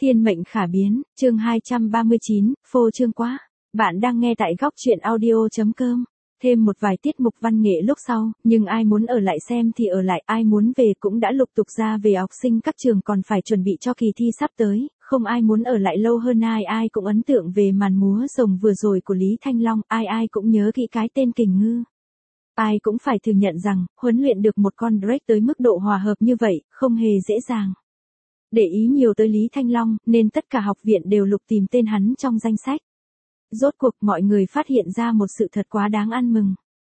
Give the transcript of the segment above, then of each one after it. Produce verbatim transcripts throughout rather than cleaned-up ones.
Thiên mệnh khả biến, chương hai trăm ba mươi chín, phô trương quá. Bạn đang nghe tại góc truyện audio chấm com. Thêm một vài tiết mục văn nghệ lúc sau, nhưng ai muốn ở lại xem thì ở lại, ai muốn về cũng đã lục tục ra về. Học sinh các trường còn phải chuẩn bị cho kỳ thi sắp tới, không ai muốn ở lại lâu hơn. Ai ai cũng ấn tượng về màn múa rồng vừa rồi của Lý Thanh Long, ai ai cũng nhớ kỹ cái tên Kình Ngư. Ai cũng phải thừa nhận rằng, huấn luyện được một con Drake tới mức độ hòa hợp như vậy, không hề dễ dàng. Để ý nhiều tới Lý Thanh Long, nên tất cả học viện đều lục tìm tên hắn trong danh sách. Rốt cuộc mọi người phát hiện ra một sự thật quá đáng ăn mừng.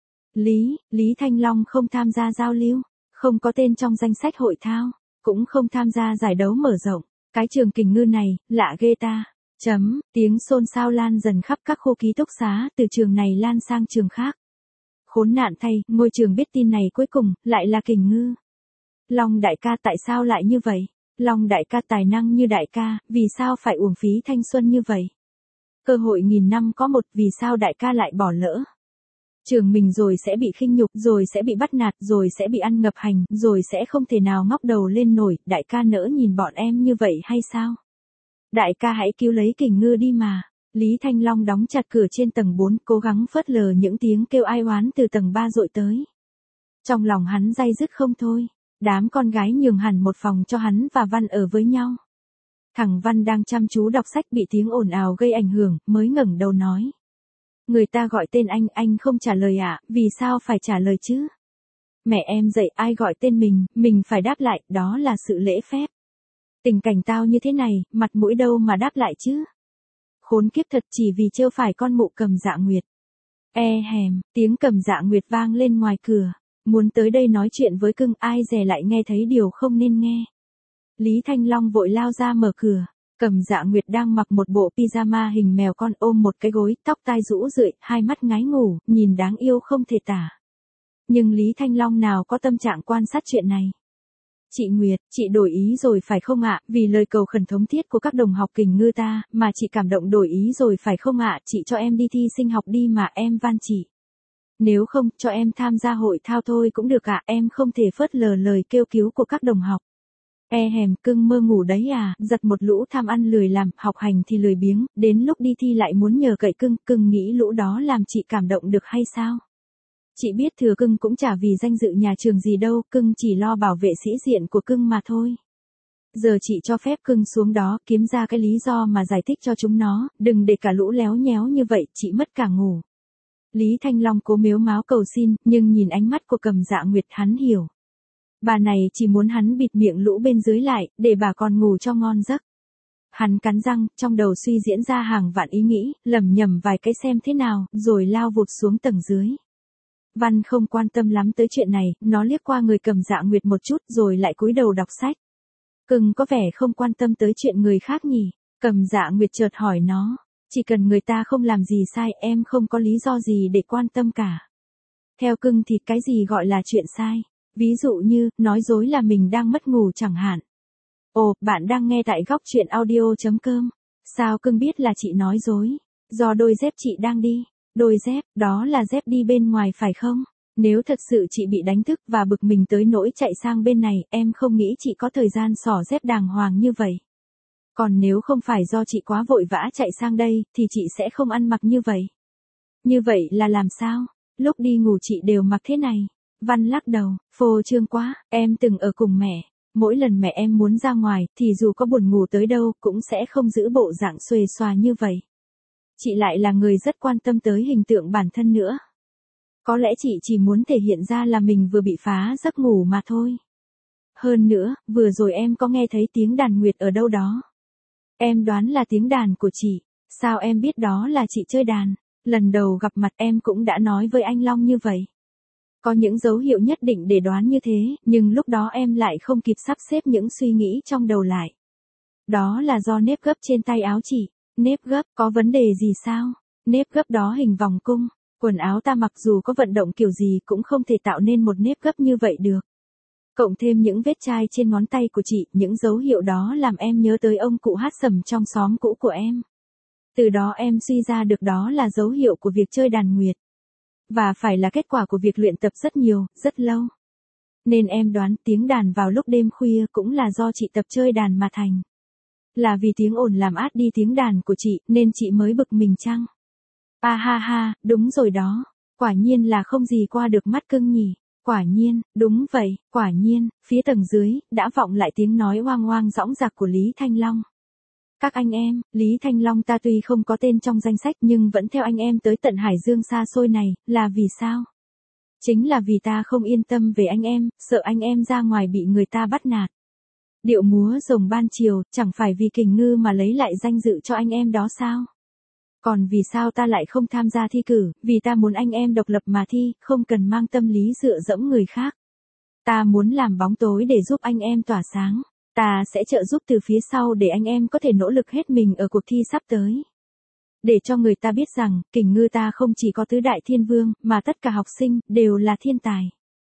Lý, Lý Thanh Long không tham gia giao lưu, không có tên trong danh sách hội thao, cũng không tham gia giải đấu mở rộng. Cái trường Kình Ngư này, lạ ghê ta. Chấm, tiếng xôn xao lan dần khắp các khu ký túc xá, từ trường này lan sang trường khác. Khốn nạn thay, ngôi trường biết tin này cuối cùng, lại là Kình Ngư. Long đại ca tại sao lại như vậy? Long đại ca tài năng như đại ca, vì sao phải uổng phí thanh xuân như vậy? Cơ hội nghìn năm có một, vì sao đại ca lại bỏ lỡ? Trường mình rồi sẽ bị khinh nhục, rồi sẽ bị bắt nạt, rồi sẽ bị ăn ngập hành, rồi sẽ không thể nào ngóc đầu lên nổi. Đại ca nỡ nhìn bọn em như vậy hay sao? Đại ca hãy cứu lấy Kình Ngư đi mà. Lý Thanh Long đóng chặt cửa trên tầng bốn, cố gắng phớt lờ những tiếng kêu ai oán từ tầng ba dội tới. Trong lòng hắn day dứt không thôi. Đám con gái nhường hẳn một phòng cho hắn và Văn ở với nhau. Thằng Văn đang chăm chú đọc sách bị tiếng ồn ào gây ảnh hưởng, mới ngẩng đầu nói. Người ta gọi tên anh, anh không trả lời ạ, à? Vì sao phải trả lời chứ? Mẹ em dạy ai gọi tên mình, mình phải đáp lại, đó là sự lễ phép. Tình cảnh tao như thế này, mặt mũi đâu mà đáp lại chứ? Khốn kiếp thật, chỉ vì trêu phải con mụ Cầm Dạ Nguyệt. E hèm, tiếng Cầm Dạ Nguyệt vang lên ngoài cửa. Muốn tới đây nói chuyện với cưng, ai dè lại nghe thấy điều không nên nghe. Lý Thanh Long vội lao ra mở cửa. Cầm Dạ Nguyệt đang mặc một bộ pyjama hình mèo con, ôm một cái gối, tóc tai rũ rượi, hai mắt ngái ngủ, nhìn đáng yêu không thể tả. Nhưng Lý Thanh Long nào có tâm trạng quan sát chuyện này. Chị Nguyệt, chị đổi ý rồi phải không ạ? Vì lời cầu khẩn thống thiết của các đồng học Kình Ngư ta, mà chị cảm động đổi ý rồi phải không ạ? Chị cho em đi thi sinh học đi mà, em van chị. Nếu không, cho em tham gia hội thao thôi cũng được ạ, em không thể phớt lờ lời kêu cứu của các đồng học. E hèm, cưng mơ ngủ đấy à, giật một lũ tham ăn lười làm, học hành thì lười biếng, đến lúc đi thi lại muốn nhờ cậy cưng, cưng nghĩ lũ đó làm chị cảm động được hay sao? Chị biết thừa cưng cũng chả vì danh dự nhà trường gì đâu, cưng chỉ lo bảo vệ sĩ diện của cưng mà thôi. Giờ chị cho phép cưng xuống đó, kiếm ra cái lý do mà giải thích cho chúng nó, đừng để cả lũ léo nhéo như vậy, chị mất cả ngủ. Lý Thanh Long cố mếu máo cầu xin, nhưng nhìn ánh mắt của Cầm Dạ Nguyệt hắn hiểu. Bà này chỉ muốn hắn bịt miệng lũ bên dưới lại, để bà còn ngủ cho ngon giấc. Hắn cắn răng, trong đầu suy diễn ra hàng vạn ý nghĩ, lầm nhầm vài cái xem thế nào, rồi lao vụt xuống tầng dưới. Văn không quan tâm lắm tới chuyện này, nó liếc qua người Cầm Dạ Nguyệt một chút rồi lại cúi đầu đọc sách. Cưng có vẻ không quan tâm tới chuyện người khác nhỉ? Cầm Dạ Nguyệt chợt hỏi nó. Chỉ cần người ta không làm gì sai, em không có lý do gì để quan tâm cả. Theo cưng thì cái gì gọi là chuyện sai? Ví dụ như, nói dối là mình đang mất ngủ chẳng hạn. Ồ, bạn đang nghe tại góc truyện audio chấm com. Sao cưng biết là chị nói dối? Do đôi dép chị đang đi. Đôi dép, đó là dép đi bên ngoài phải không? Nếu thật sự chị bị đánh thức và bực mình tới nỗi chạy sang bên này, em không nghĩ chị có thời gian xỏ dép đàng hoàng như vậy. Còn nếu không phải do chị quá vội vã chạy sang đây, thì chị sẽ không ăn mặc như vậy. Như vậy là làm sao? Lúc đi ngủ chị đều mặc thế này. Văn lắc đầu, phô trương quá, em từng ở cùng mẹ. Mỗi lần mẹ em muốn ra ngoài, thì dù có buồn ngủ tới đâu, cũng sẽ không giữ bộ dạng xuề xòa như vậy. Chị lại là người rất quan tâm tới hình tượng bản thân nữa. Có lẽ chị chỉ muốn thể hiện ra là mình vừa bị phá giấc ngủ mà thôi. Hơn nữa, vừa rồi em có nghe thấy tiếng đàn nguyệt ở đâu đó. Em đoán là tiếng đàn của chị. Sao em biết đó là chị chơi đàn? Lần đầu gặp mặt em cũng đã nói với anh Long như vậy. Có những dấu hiệu nhất định để đoán như thế, nhưng lúc đó em lại không kịp sắp xếp những suy nghĩ trong đầu lại. Đó là do nếp gấp trên tay áo chị. Nếp gấp, có vấn đề gì sao? Nếp gấp đó hình vòng cung. Quần áo ta mặc dù có vận động kiểu gì cũng không thể tạo nên một nếp gấp như vậy được. Cộng thêm những vết chai trên ngón tay của chị, những dấu hiệu đó làm em nhớ tới ông cụ hát sầm trong xóm cũ của em. Từ đó em suy ra được đó là dấu hiệu của việc chơi đàn nguyệt. Và phải là kết quả của việc luyện tập rất nhiều, rất lâu. Nên em đoán tiếng đàn vào lúc đêm khuya cũng là do chị tập chơi đàn mà thành. Là vì tiếng ồn làm át đi tiếng đàn của chị, nên chị mới bực mình chăng? À ha ha, đúng rồi đó. Quả nhiên là không gì qua được mắt cưng nhỉ. Quả nhiên, đúng vậy, quả nhiên, phía tầng dưới, đã vọng lại tiếng nói oang oang dõng dạc của Lý Thanh Long. Các anh em, Lý Thanh Long ta tuy không có tên trong danh sách nhưng vẫn theo anh em tới tận Hải Dương xa xôi này, là vì sao? Chính là vì ta không yên tâm về anh em, sợ anh em ra ngoài bị người ta bắt nạt. Điệu múa rồng ban chiều, chẳng phải vì Kình Ngư mà lấy lại danh dự cho anh em đó sao? Còn vì sao ta lại không tham gia thi cử, vì ta muốn anh em độc lập mà thi, không cần mang tâm lý dựa dẫm người khác. Ta muốn làm bóng tối để giúp anh em tỏa sáng. Ta sẽ trợ giúp từ phía sau để anh em có thể nỗ lực hết mình ở cuộc thi sắp tới. Để cho người ta biết rằng, Kình Ngư ta không chỉ có tứ đại thiên vương, mà tất cả học sinh, đều là thiên tài.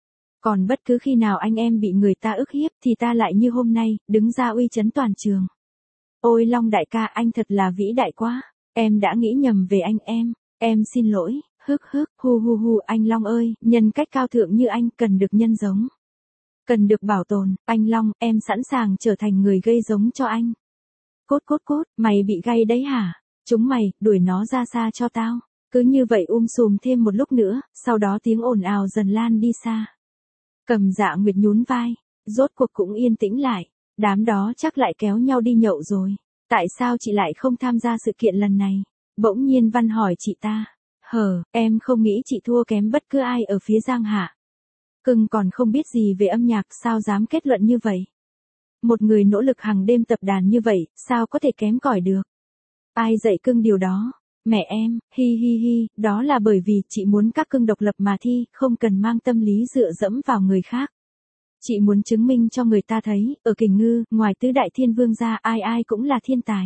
Còn bất cứ khi nào anh em bị người ta ức hiếp, thì ta lại như hôm nay, đứng ra uy chấn toàn trường. Ôi Long đại ca, anh thật là vĩ đại quá. Em đã nghĩ nhầm về anh em. Em xin lỗi, hức hức, hu hu hu, anh Long ơi, nhân cách cao thượng như anh, cần được nhân giống. Cần được bảo tồn, anh Long, em sẵn sàng trở thành người gây giống cho anh. Cốt cốt cốt, mày bị gay đấy hả? Chúng mày, đuổi nó ra xa cho tao. Cứ như vậy um sùm thêm một lúc nữa, sau đó tiếng ồn ào dần lan đi xa. Cầm Dạ Nguyệt nhún vai, rốt cuộc cũng yên tĩnh lại. Đám đó chắc lại kéo nhau đi nhậu rồi. Tại sao chị lại không tham gia sự kiện lần này? Bỗng nhiên Văn hỏi chị ta. Hờ, em không nghĩ chị thua kém bất cứ ai ở phía Giang Hạ. Cưng còn không biết gì về âm nhạc, sao dám kết luận như vậy? Một người nỗ lực hàng đêm tập đàn như vậy, sao có thể kém cỏi được? Ai dạy cưng điều đó? Mẹ em, hi hi hi, đó là bởi vì chị muốn các cưng độc lập mà thi, không cần mang tâm lý dựa dẫm vào người khác. Chị muốn chứng minh cho người ta thấy, ở Kình Ngư, ngoài tứ đại thiên vương ra, ai ai cũng là thiên tài.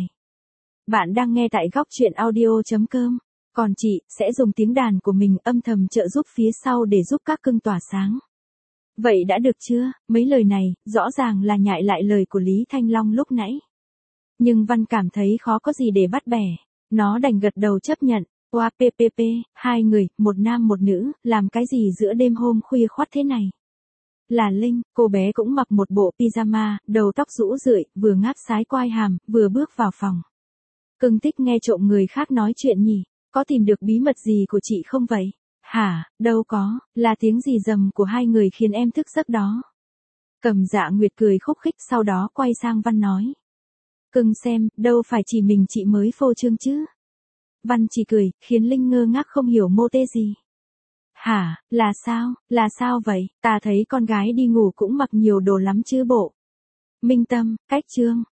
Bạn đang nghe tại góc truyện audio chấm com. Còn chị, sẽ dùng tiếng đàn của mình âm thầm trợ giúp phía sau để giúp các cưng tỏa sáng. Vậy đã được chưa? Mấy lời này, rõ ràng là nhại lại lời của Lý Thanh Long lúc nãy. Nhưng Văn cảm thấy khó có gì để bắt bẻ. Nó đành gật đầu chấp nhận. Oa ppp, hai người, một nam một nữ, làm cái gì giữa đêm hôm khuya khoắt thế này? Là Linh, cô bé cũng mặc một bộ pyjama, đầu tóc rũ rượi, vừa ngáp sái quai hàm, vừa bước vào phòng. Cưng thích nghe trộm người khác nói chuyện nhỉ? Có tìm được bí mật gì của chị không vậy? Hả, đâu có, là tiếng gì rầm của hai người khiến em thức giấc đó. Cầm Dạ Nguyệt cười khúc khích, sau đó quay sang Văn nói. Cưng xem, đâu phải chỉ mình chị mới phô trương chứ. Văn chỉ cười, khiến Linh ngơ ngác không hiểu mô tê gì. Hả, là sao, là sao vậy? Ta thấy con gái đi ngủ cũng mặc nhiều đồ lắm chứ bộ. Minh Tâm, cách trương,